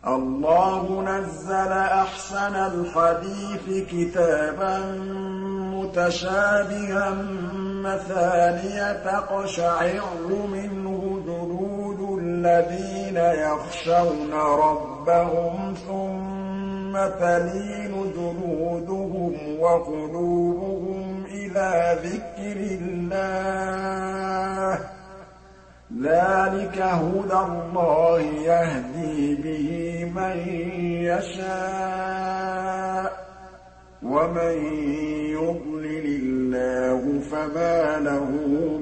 اللَّهُ نَزَّلَ أَحْسَنَ الْحَدِيثِ كِتَابًا مُّتَشَابِهًا مَّثَانِيَ تَقْشَعِرُّ مِنْهُ جُلُودُ الَّذِينَ يَخْشَوْنَ رَبَّهُمْ ثُمَّ تَلِينُ جُلُودُهُمْ وَقُلُوبُهُمْ إِلَىٰ ذِكْرِ اللَّهِ ۚ ذَٰلِكَ هُدَى اللَّهِ يَهْدِي بِهِ مَن يَشَاءُ ۚ وَمَن يُضْلِلِ اللَّهُ فَمَا لَهُ